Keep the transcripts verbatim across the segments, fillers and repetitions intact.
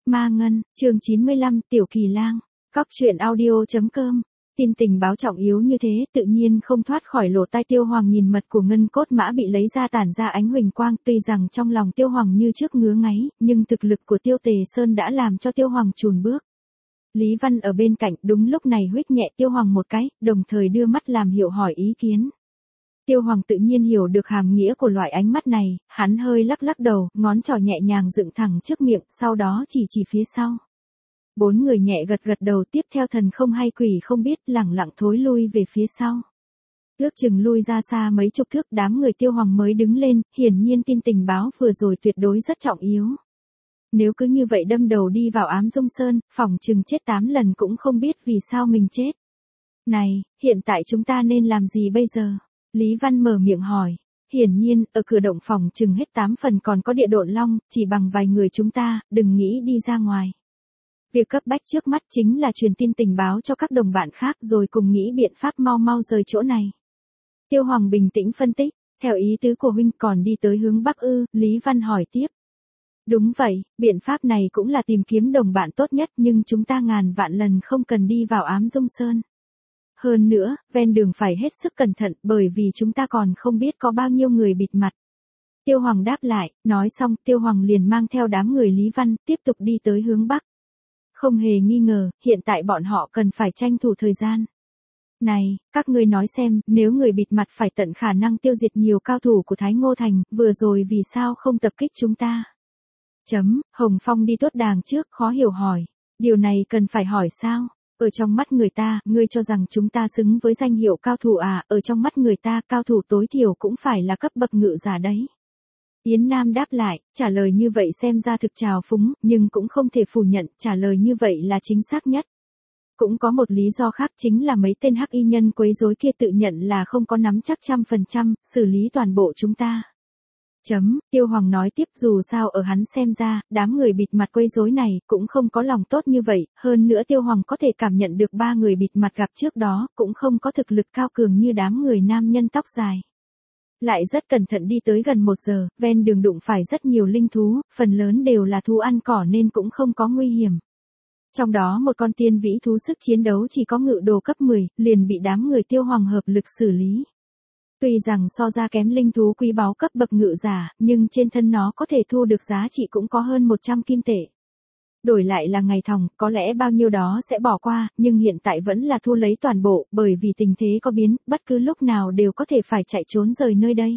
Ma Ngân, chương chín mươi lăm, Tiểu Kỳ Lang. Cóc truyện audio.com. Tin tình báo trọng yếu như thế tự nhiên không thoát khỏi lỗ tai Tiêu Hoàng. Nhìn mật của ngân cốt mã bị lấy ra tản ra ánh huỳnh quang, tuy rằng trong lòng Tiêu Hoàng như trước ngứa ngáy, nhưng thực lực của Tiêu Tề Sơn đã làm cho Tiêu Hoàng chùn bước. Lý Văn ở bên cạnh đúng lúc này huých nhẹ Tiêu Hoàng một cái, đồng thời đưa mắt làm hiệu hỏi ý kiến. Tiêu Hoàng tự nhiên hiểu được hàm nghĩa của loại ánh mắt này, hắn hơi lắc lắc đầu, ngón trỏ nhẹ nhàng dựng thẳng trước miệng, sau đó chỉ chỉ phía sau. Bốn người nhẹ gật gật đầu, tiếp theo thần không hay quỷ không biết lẳng lặng thối lui về phía sau. Ước chừng lui ra xa mấy chục thước, đám người Tiêu Hoàng mới đứng lên, hiển nhiên tin tình báo vừa rồi tuyệt đối rất trọng yếu. Nếu cứ như vậy đâm đầu đi vào Ám Dung Sơn, phỏng chừng chết tám lần cũng không biết vì sao mình chết. Này, hiện tại chúng ta nên làm gì bây giờ? Lý Văn mở miệng hỏi. Hiển nhiên, ở cửa động phòng chừng hết tám phần còn có địa độn long, chỉ bằng vài người chúng ta, đừng nghĩ đi ra ngoài. Việc cấp bách trước mắt chính là truyền tin tình báo cho các đồng bạn khác rồi cùng nghĩ biện pháp mau mau rời chỗ này. Tiêu Hoàng bình tĩnh phân tích, theo ý tứ của huynh còn đi tới hướng Bắc ư? Lý Văn hỏi tiếp. Đúng vậy, biện pháp này cũng là tìm kiếm đồng bạn tốt nhất, nhưng chúng ta ngàn vạn lần không cần đi vào Ám Dung Sơn. Hơn nữa, ven đường phải hết sức cẩn thận bởi vì chúng ta còn không biết có bao nhiêu người bịt mặt. Tiêu Hoàng đáp lại, nói xong Tiêu Hoàng liền mang theo đám người Lý Văn tiếp tục đi tới hướng Bắc. Không hề nghi ngờ, hiện tại bọn họ cần phải tranh thủ thời gian. Này, các ngươi nói xem, nếu người bịt mặt phải tận khả năng tiêu diệt nhiều cao thủ của Thái Ngô Thành, vừa rồi vì sao không tập kích chúng ta? Chấm, Hồng Phong đi tốt đàng trước, khó hiểu hỏi. Điều này cần phải hỏi sao? Ở trong mắt người ta, ngươi cho rằng chúng ta xứng với danh hiệu cao thủ à? Ở trong mắt người ta, cao thủ tối thiểu cũng phải là cấp bậc ngự giả đấy. Yến Nam đáp lại, trả lời như vậy xem ra thực trào phúng, nhưng cũng không thể phủ nhận, trả lời như vậy là chính xác nhất. Cũng có một lý do khác, chính là mấy tên hắc y nhân quấy rối kia tự nhận là không có nắm chắc trăm phần trăm, xử lý toàn bộ chúng ta. Chấm, Tiêu Hoàng nói tiếp, dù sao ở hắn xem ra, đám người bịt mặt quấy rối này cũng không có lòng tốt như vậy, hơn nữa Tiêu Hoàng có thể cảm nhận được ba người bịt mặt gặp trước đó cũng không có thực lực cao cường như đám người nam nhân tóc dài. Lại rất cẩn thận đi tới gần một giờ, ven đường đụng phải rất nhiều linh thú, phần lớn đều là thú ăn cỏ nên cũng không có nguy hiểm. Trong đó một con tiên vĩ thú sức chiến đấu chỉ có ngự đồ cấp mười, liền bị đám người Tiêu Hoàng hợp lực xử lý. Tuy rằng so ra kém linh thú quý báu cấp bậc ngự giả, nhưng trên thân nó có thể thu được giá trị cũng có hơn một trăm kim tệ. Đổi lại là ngày thòng, có lẽ bao nhiêu đó sẽ bỏ qua, nhưng hiện tại vẫn là thu lấy toàn bộ, bởi vì tình thế có biến, bất cứ lúc nào đều có thể phải chạy trốn rời nơi đây.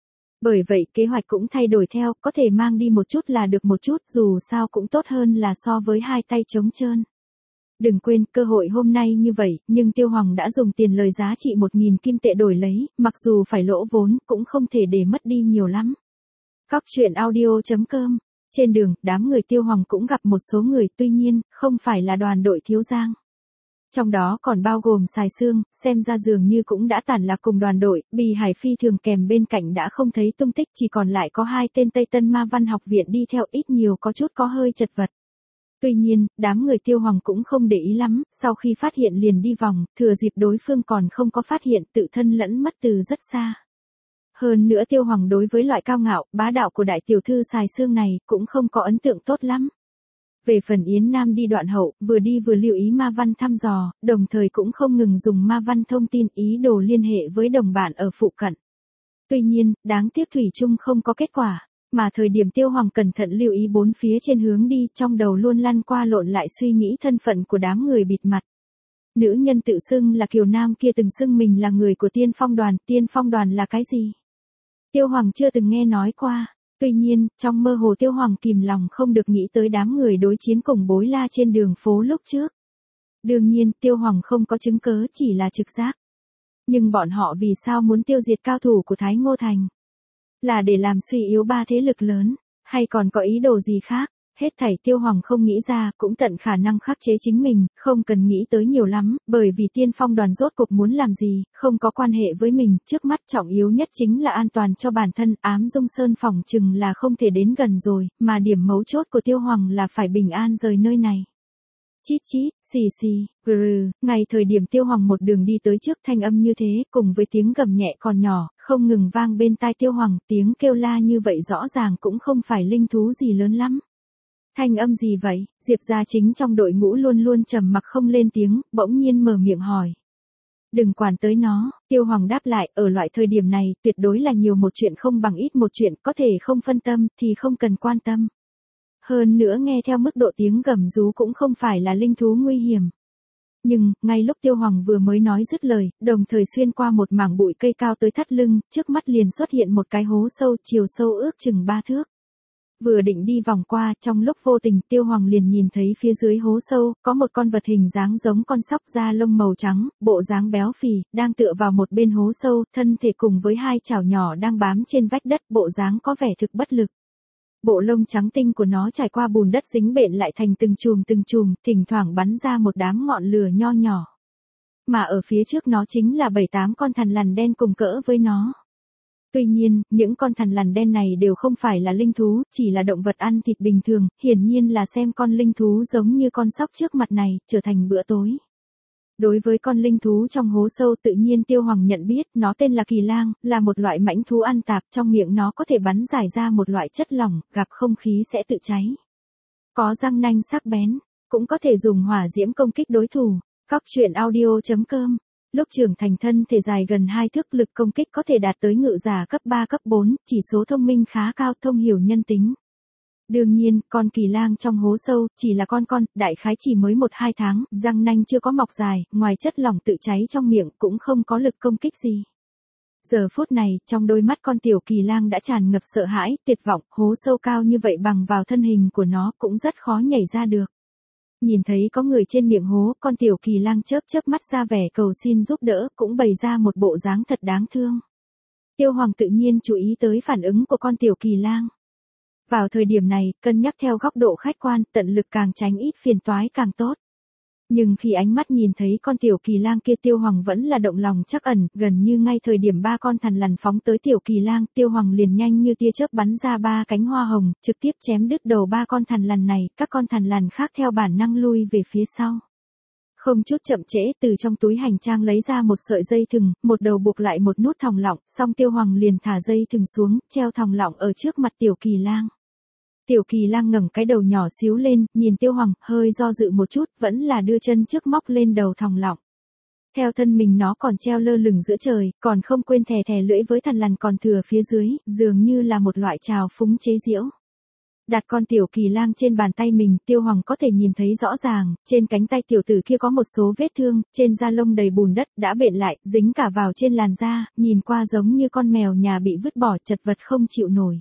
Bởi vậy kế hoạch cũng thay đổi theo, có thể mang đi một chút là được một chút, dù sao cũng tốt hơn là so với hai tay trống trơn. Đừng quên, cơ hội hôm nay như vậy, nhưng Tiêu Hoàng đã dùng tiền lời giá trị một nghìn kim tệ đổi lấy, mặc dù phải lỗ vốn, cũng không thể để mất đi nhiều lắm. Cóc truyện audio.com. Trên đường, đám người Tiêu Hoàng cũng gặp một số người, tuy nhiên, không phải là đoàn đội Thiếu Giang. Trong đó còn bao gồm Sài Sương, xem ra dường như cũng đã tản lạc cùng đoàn đội, Bì Hải Phi thường kèm bên cạnh đã không thấy tung tích, chỉ còn lại có hai tên Tây Tân Ma Văn học viện đi theo, ít nhiều có chút có hơi chật vật. Tuy nhiên, đám người Tiêu Hoàng cũng không để ý lắm, sau khi phát hiện liền đi vòng, thừa dịp đối phương còn không có phát hiện tự thân lẫn mất từ rất xa. Hơn nữa Tiêu Hoàng đối với loại cao ngạo, bá đạo của đại tiểu thư Sài Sương này, cũng không có ấn tượng tốt lắm. Về phần Yến Nam đi đoạn hậu, vừa đi vừa lưu ý ma văn thăm dò, đồng thời cũng không ngừng dùng ma văn thông tin ý đồ liên hệ với đồng bạn ở phụ cận. Tuy nhiên, đáng tiếc thủy chung không có kết quả, mà thời điểm Tiêu Hoàng cẩn thận lưu ý bốn phía trên hướng đi, trong đầu luôn lăn qua lộn lại suy nghĩ thân phận của đám người bịt mặt. Nữ nhân tự xưng là Kiều Nam kia từng xưng mình là người của Tiên Phong đoàn, Tiên Phong đoàn là cái gì? Tiêu Hoàng chưa từng nghe nói qua. Tuy nhiên, trong mơ hồ Tiêu Hoàng kìm lòng không được nghĩ tới đám người đối chiến cùng Bối La trên đường phố lúc trước. Đương nhiên, Tiêu Hoàng không có chứng cớ, chỉ là trực giác. Nhưng bọn họ vì sao muốn tiêu diệt cao thủ của Thái Ngô Thành? Là để làm suy yếu ba thế lực lớn, hay còn có ý đồ gì khác? Hết thảy Tiêu Hoàng không nghĩ ra, cũng tận khả năng khắc chế chính mình, không cần nghĩ tới nhiều lắm, bởi vì Tiên Phong đoàn rốt cuộc muốn làm gì, không có quan hệ với mình, trước mắt trọng yếu nhất chính là an toàn cho bản thân, Ám Dung Sơn phỏng chừng là không thể đến gần rồi, mà điểm mấu chốt của Tiêu Hoàng là phải bình an rời nơi này. Chít chít, xì xì, brừ, ngay thời điểm Tiêu Hoàng một đường đi tới trước, thanh âm như thế, cùng với tiếng gầm nhẹ còn nhỏ, không ngừng vang bên tai Tiêu Hoàng, tiếng kêu la như vậy rõ ràng cũng không phải linh thú gì lớn lắm. Thanh âm gì vậy? Diệp gia chính trong đội ngũ luôn luôn trầm mặc không lên tiếng, bỗng nhiên mở miệng hỏi. Đừng quản tới nó, Tiêu Hoàng đáp lại, ở loại thời điểm này, tuyệt đối là nhiều một chuyện không bằng ít một chuyện, có thể không phân tâm, thì không cần quan tâm. Hơn nữa nghe theo mức độ tiếng gầm rú cũng không phải là linh thú nguy hiểm. Nhưng, ngay lúc Tiêu Hoàng vừa mới nói dứt lời, đồng thời xuyên qua một mảng bụi cây cao tới thắt lưng, trước mắt liền xuất hiện một cái hố sâu, chiều sâu ước chừng ba thước. Vừa định đi vòng qua, trong lúc vô tình Tiêu Hoàng liền nhìn thấy phía dưới hố sâu, có một con vật hình dáng giống con sóc da lông màu trắng, bộ dáng béo phì, đang tựa vào một bên hố sâu, thân thể cùng với hai chảo nhỏ đang bám trên vách đất, bộ dáng có vẻ thực bất lực. Bộ lông trắng tinh của nó trải qua bùn đất dính bện lại thành từng chùm từng chùm, thỉnh thoảng bắn ra một đám ngọn lửa nho nhỏ. Mà ở phía trước nó chính là bảy tám con thằn lằn đen cùng cỡ với nó. Tuy nhiên, những con thằn lằn đen này đều không phải là linh thú, chỉ là động vật ăn thịt bình thường, hiển nhiên là xem con linh thú giống như con sóc trước mặt này, trở thành bữa tối. Đối với con linh thú trong hố sâu tự nhiên Tiêu Hoàng nhận biết, nó tên là kỳ lang, là một loại mãnh thú ăn tạp, trong miệng nó có thể bắn giải ra một loại chất lỏng, gặp không khí sẽ tự cháy. Có răng nanh sắc bén, cũng có thể dùng hỏa diễm công kích đối thủ. Cóc truyện audio chấm com. Lúc trưởng thành thân thể dài gần hai thước, lực công kích có thể đạt tới ngự giả cấp ba cấp bốn, chỉ số thông minh khá cao, thông hiểu nhân tính. Đương nhiên, con kỳ lang trong hố sâu, chỉ là con con, đại khái chỉ mới một hai tháng, răng nanh chưa có mọc dài, ngoài chất lỏng tự cháy trong miệng cũng không có lực công kích gì. Giờ phút này, trong đôi mắt con tiểu kỳ lang đã tràn ngập sợ hãi, tuyệt vọng, hố sâu cao như vậy bằng vào thân hình của nó cũng rất khó nhảy ra được. Nhìn thấy có người trên miệng hố, con tiểu kỳ lang chớp chớp mắt ra vẻ cầu xin giúp đỡ, cũng bày ra một bộ dáng thật đáng thương. Tiêu Hoàng tự nhiên chú ý tới phản ứng của con tiểu kỳ lang. Vào thời điểm này, cân nhắc theo góc độ khách quan, tận lực càng tránh ít phiền toái càng tốt. Nhưng khi ánh mắt nhìn thấy con tiểu kỳ lang kia, Tiêu Hoàng vẫn là động lòng trắc ẩn, gần như ngay thời điểm ba con thằn lằn phóng tới tiểu kỳ lang, Tiêu Hoàng liền nhanh như tia chớp bắn ra ba cánh hoa hồng, trực tiếp chém đứt đầu ba con thằn lằn này, các con thằn lằn khác theo bản năng lui về phía sau. Không chút chậm trễ, từ trong túi hành trang lấy ra một sợi dây thừng, một đầu buộc lại một nút thòng lọng, xong Tiêu Hoàng liền thả dây thừng xuống, treo thòng lọng ở trước mặt tiểu kỳ lang. Tiểu kỳ lang ngẩng cái đầu nhỏ xíu lên, nhìn Tiêu Hoàng, hơi do dự một chút, vẫn là đưa chân trước móc lên đầu thòng lọng. Theo thân mình nó còn treo lơ lửng giữa trời, còn không quên thè thè lưỡi với thằn lằn còn thừa phía dưới, dường như là một loại trào phúng chế giễu. Đặt con tiểu kỳ lang trên bàn tay mình, Tiêu Hoàng có thể nhìn thấy rõ ràng, trên cánh tay tiểu tử kia có một số vết thương, trên da lông đầy bùn đất, đã bện lại, dính cả vào trên làn da, nhìn qua giống như con mèo nhà bị vứt bỏ, chật vật không chịu nổi.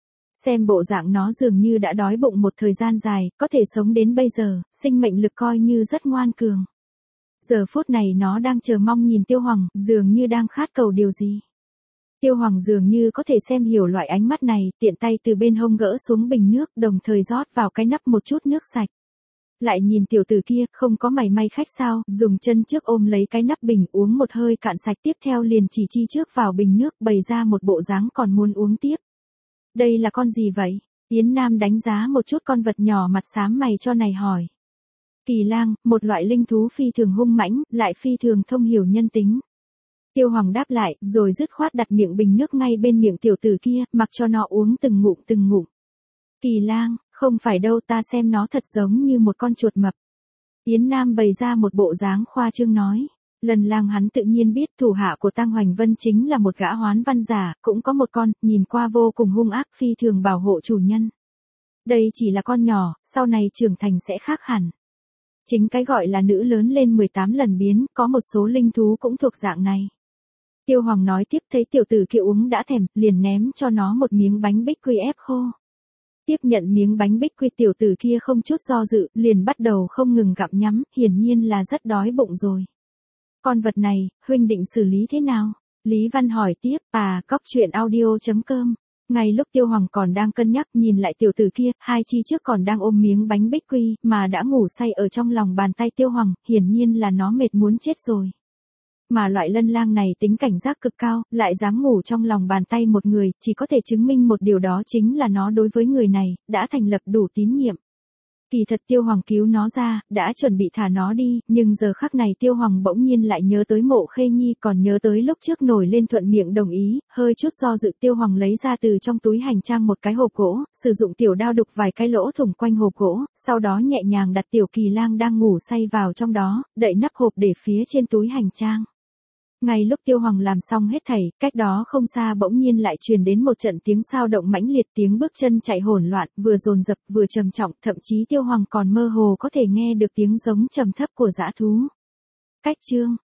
Xem bộ dạng nó dường như đã đói bụng một thời gian dài, có thể sống đến bây giờ, sinh mệnh lực coi như rất ngoan cường. Giờ phút này nó đang chờ mong nhìn Tiêu Hoàng, dường như đang khát cầu điều gì. Tiêu Hoàng dường như có thể xem hiểu loại ánh mắt này, tiện tay từ bên hông gỡ xuống bình nước, đồng thời rót vào cái nắp một chút nước sạch. Lại nhìn tiểu tử kia, không có mảy may khách sao, dùng chân trước ôm lấy cái nắp bình uống một hơi cạn sạch, tiếp theo liền chỉ chi trước vào bình nước, bày ra một bộ dáng còn muốn uống tiếp. Đây là con gì vậy? Yến Nam đánh giá một chút con vật nhỏ mặt xám mày cho này hỏi. Kỳ lang, một loại linh thú phi thường hung mãnh, lại phi thường thông hiểu nhân tính. Tiêu Hoàng đáp lại, rồi dứt khoát đặt miệng bình nước ngay bên miệng tiểu tử kia, mặc cho nó uống từng ngụm từng ngụm. Kỳ lang, không phải đâu, ta xem nó thật giống như một con chuột mập. Yến Nam bày ra một bộ dáng khoa trương nói. Lần lang hắn tự nhiên biết thủ hạ của Tang Hoành Vân chính là một gã hoán văn giả, cũng có một con, nhìn qua vô cùng hung ác, phi thường bảo hộ chủ nhân. Đây chỉ là con nhỏ, sau này trưởng thành sẽ khác hẳn. Chính cái gọi là nữ lớn lên mười tám lần biến, có một số linh thú cũng thuộc dạng này. Tiêu Hoàng nói tiếp, thấy tiểu tử kia uống đã thèm, liền ném cho nó một miếng bánh bích quy ép khô. Tiếp nhận miếng bánh bích quy, tiểu tử kia không chút do dự, liền bắt đầu không ngừng gặm nhắm, hiển nhiên là rất đói bụng rồi. Con vật này, huynh định xử lý thế nào? Lý Văn hỏi tiếp, à, cóc truyện audio chấm com. Ngay lúc Tiêu Hoàng còn đang cân nhắc, nhìn lại tiểu tử kia, hai chi trước còn đang ôm miếng bánh bích quy, mà đã ngủ say ở trong lòng bàn tay Tiêu Hoàng, hiển nhiên là nó mệt muốn chết rồi. Mà loại lân lang này tính cảnh giác cực cao, lại dám ngủ trong lòng bàn tay một người, chỉ có thể chứng minh một điều, đó chính là nó đối với người này, đã thành lập đủ tín nhiệm. Kỳ thật Tiêu Hoàng cứu nó ra, đã chuẩn bị thả nó đi, nhưng giờ khắc này Tiêu Hoàng bỗng nhiên lại nhớ tới Mộ Khê Nhi, còn nhớ tới lúc trước nổi lên thuận miệng đồng ý, hơi chút do dự Tiêu Hoàng lấy ra từ trong túi hành trang một cái hộp gỗ, sử dụng tiểu đao đục vài cái lỗ thủng quanh hộp gỗ, sau đó nhẹ nhàng đặt Tiểu Kỳ Lang đang ngủ say vào trong đó, đậy nắp hộp để phía trên túi hành trang. Ngay lúc Tiêu Hoàng làm xong hết thảy, cách đó không xa bỗng nhiên lại truyền đến một trận tiếng sao động mãnh liệt, tiếng bước chân chạy hỗn loạn, vừa dồn dập vừa trầm trọng, thậm chí Tiêu Hoàng còn mơ hồ có thể nghe được tiếng giống trầm thấp của dã thú. Cách chương